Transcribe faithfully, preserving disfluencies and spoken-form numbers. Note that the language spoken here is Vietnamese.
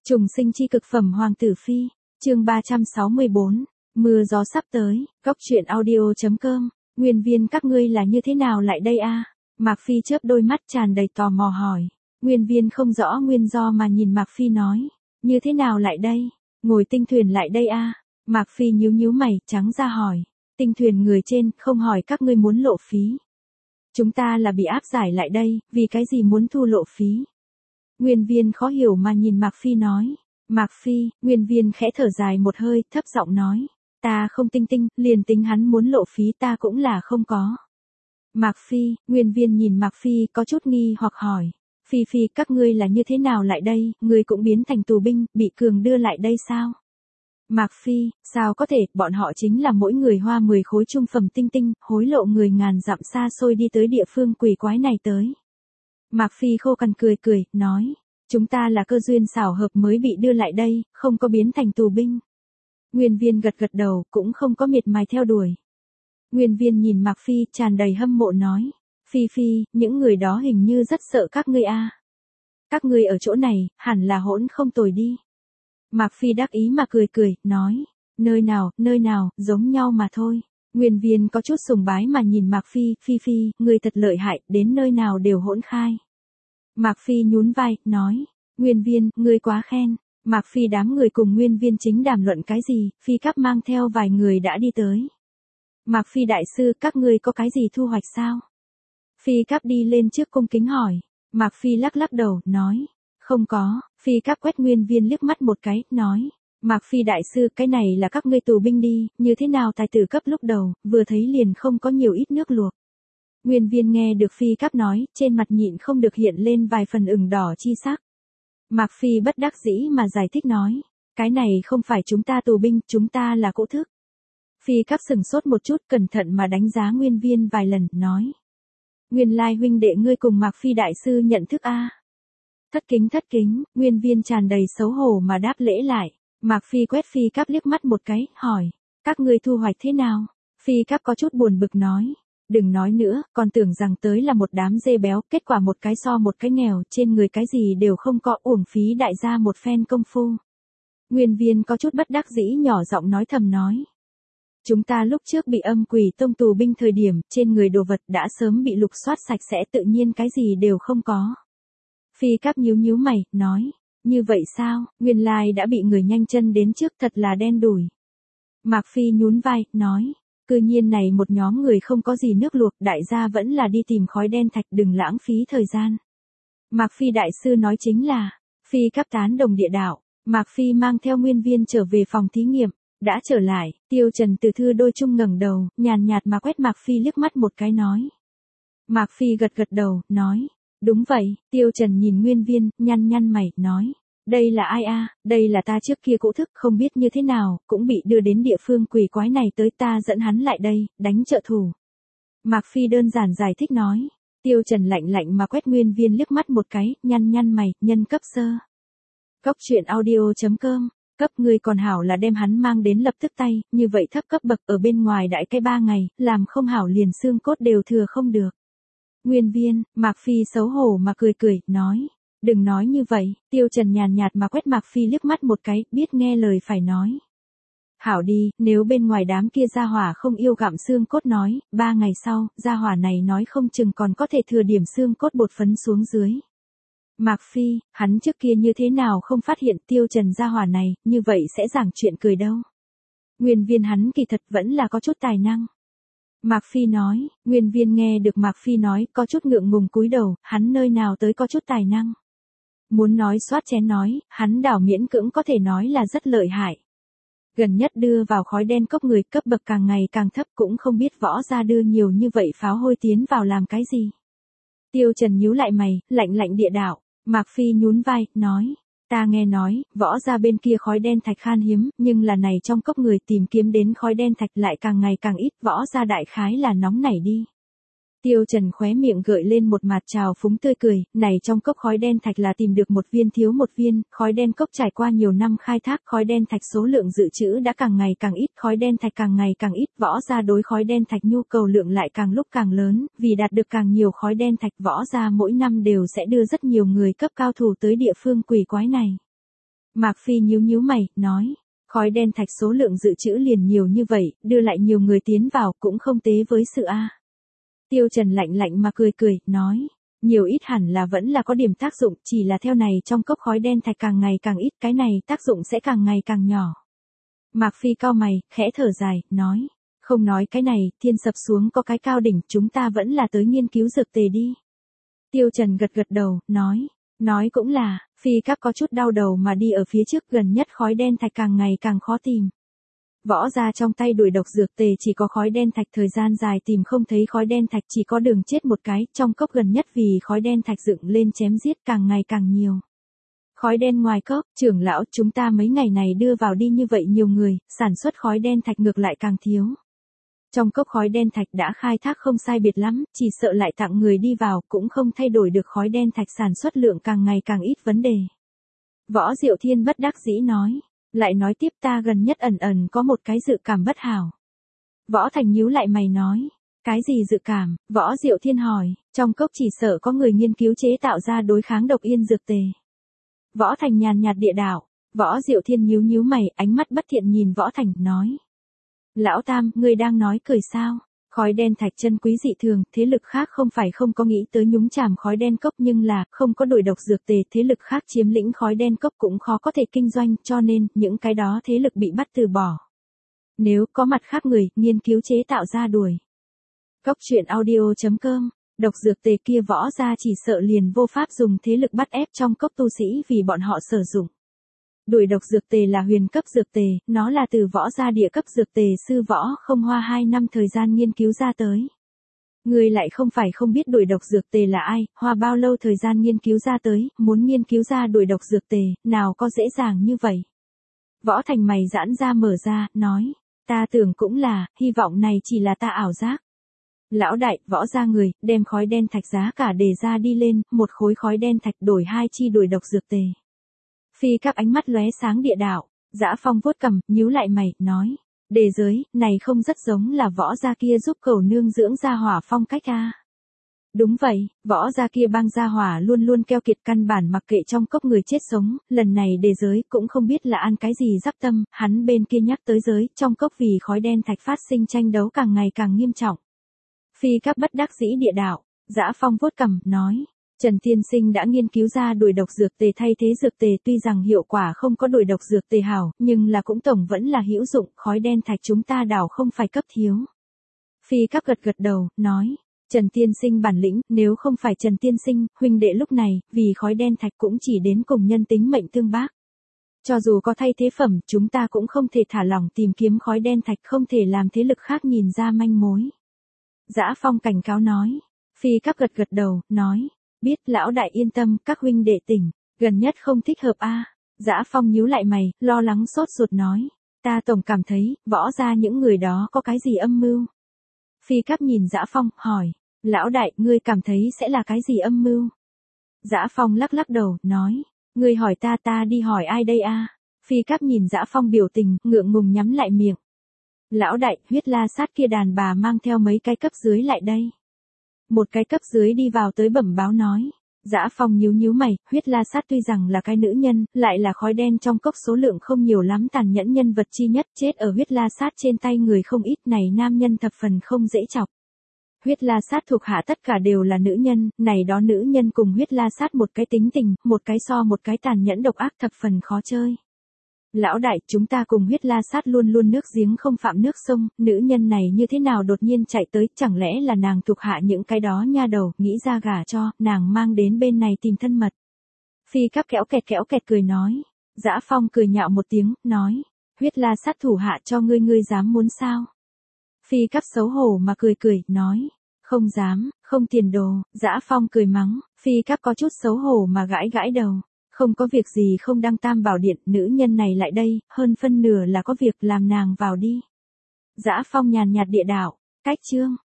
Trùng sinh chi cực phẩm Hoàng tử phi, chương ba trăm sáu mươi bốn, mưa gió sắp tới, góc truyện audio chấm com, Nguyên Viên các ngươi là như thế nào lại đây a? Mạc Phi chớp đôi mắt tràn đầy tò mò hỏi. Nguyên Viên không rõ nguyên do mà nhìn Mạc Phi nói, như thế nào lại đây? Ngồi tinh thuyền lại đây a? Mạc Phi nhíu nhíu mày, trắng ra hỏi, tinh thuyền người trên không hỏi các ngươi muốn lộ phí. Chúng ta là bị áp giải lại đây, vì cái gì muốn thu lộ phí? Nguyên Viên khó hiểu mà nhìn Mạc Phi nói. Mạc Phi, Nguyên Viên khẽ thở dài một hơi, thấp giọng nói, ta không tinh tinh, liền tính hắn muốn lộ phí ta cũng là không có. Mạc Phi, Nguyên Viên nhìn Mạc Phi có chút nghi hoặc hỏi, Phi Phi các ngươi là như thế nào lại đây, ngươi cũng biến thành tù binh, bị cường đưa lại đây sao? Mạc Phi, sao có thể, bọn họ chính là mỗi người hoa mười khối trung phẩm tinh tinh, hối lộ người ngàn dặm xa xôi đi tới địa phương quỷ quái này tới. Mạc Phi khô cằn cười cười, nói, chúng ta là cơ duyên xảo hợp mới bị đưa lại đây, không có biến thành tù binh. Nguyên Viên gật gật đầu, cũng không có miệt mài theo đuổi. Nguyên Viên nhìn Mạc Phi tràn đầy hâm mộ nói, Phi Phi, những người đó hình như rất sợ các ngươi a. Các ngươi ở chỗ này, hẳn là hỗn không tồi đi. Mạc Phi đắc ý mà cười cười, nói, nơi nào, nơi nào, giống nhau mà thôi. Nguyên Viên có chút sùng bái mà nhìn Mạc Phi, Phi Phi, người thật lợi hại, đến nơi nào đều hỗn khai. Mạc Phi nhún vai, nói, Nguyên Viên, ngươi quá khen. Mạc Phi đám người cùng Nguyên Viên chính đàm luận cái gì, Phi Cáp mang theo vài người đã đi tới. Mạc Phi đại sư, các ngươi có cái gì thu hoạch sao? Phi Cáp đi lên trước cung kính hỏi. Mạc Phi lắc lắc đầu, nói, không có. Phi Cáp quét Nguyên Viên liếc mắt một cái, nói, Mạc Phi đại sư, cái này là các ngươi tù binh đi, như thế nào tài tử cấp lúc đầu, vừa thấy liền không có nhiều ít nước luộc. Nguyên Viên nghe được Phi Cáp nói, trên mặt nhịn không được hiện lên vài phần ửng đỏ chi sắc. Mạc Phi bất đắc dĩ mà giải thích nói, cái này không phải chúng ta tù binh, chúng ta là cỗ thức. Phi Cáp sừng sốt một chút, cẩn thận mà đánh giá Nguyên Viên vài lần, nói, nguyên lai huynh đệ ngươi cùng Mạc Phi đại sư nhận thức a. Thất kính thất kính, Nguyên Viên tràn đầy xấu hổ mà đáp lễ lại. Mạc Phi quét Phi Cáp liếc mắt một cái, hỏi, các ngươi thu hoạch thế nào? Phi Cáp có chút buồn bực nói, đừng nói nữa, còn tưởng rằng tới là một đám dê béo, kết quả một cái so một cái nghèo, trên người cái gì đều không có, uổng phí đại gia một phen công phu. Nguyên Viên có chút bất đắc dĩ nhỏ giọng nói thầm nói, chúng ta lúc trước bị âm quỷ tông tù binh thời điểm, trên người đồ vật đã sớm bị lục soát sạch sẽ, tự nhiên cái gì đều không có. Phi Cáp nhíu nhíu mày, nói, như vậy sao, nguyên lai đã bị người nhanh chân đến trước, thật là đen đủi. Mạc Phi nhún vai, nói, cư nhiên này một nhóm người không có gì nước luộc, đại gia vẫn là đi tìm khói đen thạch, đừng lãng phí thời gian. Mạc Phi đại sư nói chính là, Phi Cáp tán đồng địa đạo. Mạc Phi mang theo Nguyên Viên trở về phòng thí nghiệm, đã trở lại, Tiêu Trần từ thư đôi chung ngẩng đầu, nhàn nhạt mà quét Mạc Phi liếc mắt một cái nói. Mạc Phi gật gật đầu, nói, đúng vậy. Tiêu Trần nhìn Nguyên Viên, nhăn nhăn mày, nói, đây là ai a? Đây là ta trước kia cỗ thức, không biết như thế nào, cũng bị đưa đến địa phương quỷ quái này tới, ta dẫn hắn lại đây, đánh trợ thủ. Mạc Phi đơn giản giải thích nói. Tiêu Trần lạnh lạnh mà quét Nguyên Viên liếc mắt một cái, nhăn nhăn mày, nhân cấp sơ. Góc truyện audio chấm com, cấp ngươi còn hảo là đem hắn mang đến lập tức tay, như vậy thấp cấp bậc ở bên ngoài đại cái ba ngày, làm không hảo liền xương cốt đều thừa không được. Nguyên Viên, Mạc Phi xấu hổ mà cười cười, nói, đừng nói như vậy. Tiêu Trần nhàn nhạt mà quét Mạc Phi liếc mắt một cái, biết nghe lời phải nói. Hảo đi, nếu bên ngoài đám kia gia hỏa không yêu gặm xương cốt nói, ba ngày sau, gia hỏa này nói không chừng còn có thể thừa điểm xương cốt bột phấn xuống dưới. Mạc Phi, hắn trước kia như thế nào không phát hiện Tiêu Trần gia hỏa này, như vậy sẽ giảng chuyện cười đâu. Nguyên Viên hắn kỳ thật vẫn là có chút tài năng. Mạc Phi nói, Nguyên Viên nghe được Mạc Phi nói, có chút ngượng ngùng cúi đầu, hắn nơi nào tới có chút tài năng. Muốn nói xoát chén nói, hắn đảo miễn cưỡng có thể nói là rất lợi hại. Gần nhất đưa vào khói đen cốc người cấp bậc càng ngày càng thấp, cũng không biết võ gia đưa nhiều như vậy pháo hôi tiến vào làm cái gì. Tiêu Trần nhíu lại mày, lạnh lạnh địa đạo. Mạc Phi nhún vai, nói, ta nghe nói, võ gia bên kia khói đen thạch khan hiếm, nhưng là này trong cốc người tìm kiếm đến khói đen thạch lại càng ngày càng ít, võ gia đại khái là nóng nảy đi. Tiêu Trần khóe miệng gợi lên một mặt trào phúng tươi cười, này trong cốc khói đen thạch là tìm được một viên thiếu một viên, khói đen cốc trải qua nhiều năm khai thác, khói đen thạch số lượng dự trữ đã càng ngày càng ít, khói đen thạch càng ngày càng ít, võ gia đối khói đen thạch nhu cầu lượng lại càng lúc càng lớn, vì đạt được càng nhiều khói đen thạch, võ gia mỗi năm đều sẽ đưa rất nhiều người cấp cao thủ tới địa phương quỷ quái này. Mạc Phi nhíu nhíu mày, nói, khói đen thạch số lượng dự trữ liền nhiều như vậy, đưa lại nhiều người tiến vào cũng không tế với sự a. Tiêu Trần lạnh lạnh mà cười cười, nói, nhiều ít hẳn là vẫn là có điểm tác dụng, chỉ là theo này trong cốc khói đen thạch càng ngày càng ít, cái này tác dụng sẽ càng ngày càng nhỏ. Mạc Phi cau mày, khẽ thở dài, nói, không nói cái này, thiên sập xuống có cái cao đỉnh, chúng ta vẫn là tới nghiên cứu dược tề đi. Tiêu Trần gật gật đầu, nói, nói cũng là, Phi Các có chút đau đầu mà đi ở phía trước, gần nhất khói đen thạch càng ngày càng khó tìm. Võ gia trong tay đuổi độc dược tề chỉ có khói đen thạch, thời gian dài tìm không thấy khói đen thạch, chỉ có đường chết một cái, trong cốc gần nhất vì khói đen thạch dựng lên chém giết càng ngày càng nhiều. Khói đen ngoài cốc, trưởng lão, chúng ta mấy ngày này đưa vào đi như vậy nhiều người, sản xuất khói đen thạch ngược lại càng thiếu. Trong cốc khói đen thạch đã khai thác không sai biệt lắm, chỉ sợ lại tặng người đi vào, cũng không thay đổi được khói đen thạch sản xuất lượng càng ngày càng ít vấn đề. Võ Diệu Thiên bất đắc dĩ nói, lại nói tiếp ta gần nhất ẩn ẩn có một cái dự cảm bất hảo. Võ Thành nhíu lại mày nói, cái gì dự cảm? Võ Diệu Thiên hỏi, trong cốc chỉ sợ có người nghiên cứu chế tạo ra đối kháng độc yên dược tề. Võ Thành nhàn nhạt địa đạo, Võ Diệu Thiên nhíu nhíu mày, ánh mắt bất thiện nhìn Võ Thành, nói. Lão Tam, ngươi đang nói cười sao? Khói đen thạch chân quý dị thường, thế lực khác không phải không có nghĩ tới nhúng chàm khói đen cốc, nhưng là, không có đổi độc dược tề, thế lực khác chiếm lĩnh khói đen cốc cũng khó có thể kinh doanh, cho nên, những cái đó thế lực bị bắt từ bỏ. Nếu có mặt khác người, nghiên cứu chế tạo ra đuổi. Cốc truyện audio chấm com, độc dược tề kia Võ gia chỉ sợ liền vô pháp dùng thế lực bắt ép trong cốc tu sĩ vì bọn họ sử dụng. Đuổi độc dược tề là huyền cấp dược tề, nó là từ Võ gia địa cấp dược tề sư Võ không hoa hai năm thời gian nghiên cứu ra tới. Người lại không phải không biết đuổi độc dược tề là ai, hoa bao lâu thời gian nghiên cứu ra tới, muốn nghiên cứu ra đuổi độc dược tề, nào có dễ dàng như vậy. Võ Thành mày giãn ra mở ra, nói, ta tưởng cũng là, hy vọng này chỉ là ta ảo giác. Lão đại, Võ gia người, đem khói đen thạch giá cả đề ra đi lên, một khối khói đen thạch đổi hai chi đuổi độc dược tề. Phi Các ánh mắt lóe sáng địa đạo, Dã Phong vuốt cằm, nhíu lại mày, nói, đề giới, này không rất giống là Võ gia kia giúp cầu nương dưỡng gia hỏa phong cách a? Đúng vậy, Võ gia kia bang gia hỏa luôn luôn keo kiệt, căn bản mặc kệ trong cốc người chết sống, lần này đề giới cũng không biết là ăn cái gì rắc tâm, hắn bên kia nhắc tới giới, trong cốc vì khói đen thạch phát sinh tranh đấu càng ngày càng nghiêm trọng. Phi Các bất đắc dĩ địa đạo, Dã Phong vuốt cằm, nói, Trần Tiên Sinh đã nghiên cứu ra đuổi độc dược tề thay thế dược tề, tuy rằng hiệu quả không có đuổi độc dược tề hảo, nhưng là cũng tổng vẫn là hữu dụng, khói đen thạch chúng ta đảo không phải cấp thiếu. Phi Các gật gật đầu, nói, Trần Tiên Sinh bản lĩnh, nếu không phải Trần Tiên Sinh, huynh đệ lúc này, vì khói đen thạch cũng chỉ đến cùng nhân tính mệnh tương bác. Cho dù có thay thế phẩm, chúng ta cũng không thể thả lỏng tìm kiếm khói đen thạch, không thể làm thế lực khác nhìn ra manh mối. Dã Phong cảnh cáo nói. Phi Các gật gật đầu, nói, biết, lão đại yên tâm, các huynh đệ tỉnh, gần nhất không thích hợp a. Dã Phong nhíu lại mày, lo lắng sốt ruột nói, ta tổng cảm thấy, Võ gia những người đó có cái gì âm mưu. Phi Các nhìn Dã Phong, hỏi, lão đại, ngươi cảm thấy sẽ là cái gì âm mưu? Dã Phong lắc lắc đầu, nói, ngươi hỏi ta, ta đi hỏi ai đây a? Phi Các nhìn Dã Phong biểu tình, ngượng ngùng nhắm lại miệng. Lão đại, Huyết La Sát kia đàn bà mang theo mấy cái cấp dưới lại đây. Một cái cấp dưới đi vào tới bẩm báo nói. Dã Phong nhíu nhíu mày, Huyết La Sát tuy rằng là cái nữ nhân, lại là khói đen trong cốc số lượng không nhiều lắm, tàn nhẫn nhân vật chi nhất, chết ở Huyết La Sát trên tay người không ít, này nam nhân thập phần không dễ chọc. Huyết La Sát thuộc hạ tất cả đều là nữ nhân, này đó nữ nhân cùng Huyết La Sát một cái tính tình, một cái so một cái tàn nhẫn độc ác, thập phần khó chơi. Lão đại, chúng ta cùng Huyết La Sát luôn luôn nước giếng không phạm nước sông, nữ nhân này như thế nào đột nhiên chạy tới, chẳng lẽ là nàng thuộc hạ những cái đó nha đầu, nghĩ ra gả cho, nàng mang đến bên này tìm thân mật. Phi Các kéo kẹt kéo kẹt cười nói. Dã Phong cười nhạo một tiếng, nói, Huyết La Sát thủ hạ cho ngươi, ngươi dám muốn sao? Phi Các xấu hổ mà cười cười, nói, không dám, không tiền đồ. Dã Phong cười mắng, Phi Các có chút xấu hổ mà gãi gãi đầu. Không có việc gì không đăng Tam Bảo Điện, nữ nhân này lại đây, hơn phân nửa là có việc, làm nàng vào đi. Dã Phong nhàn nhạt địa đạo, cách chương.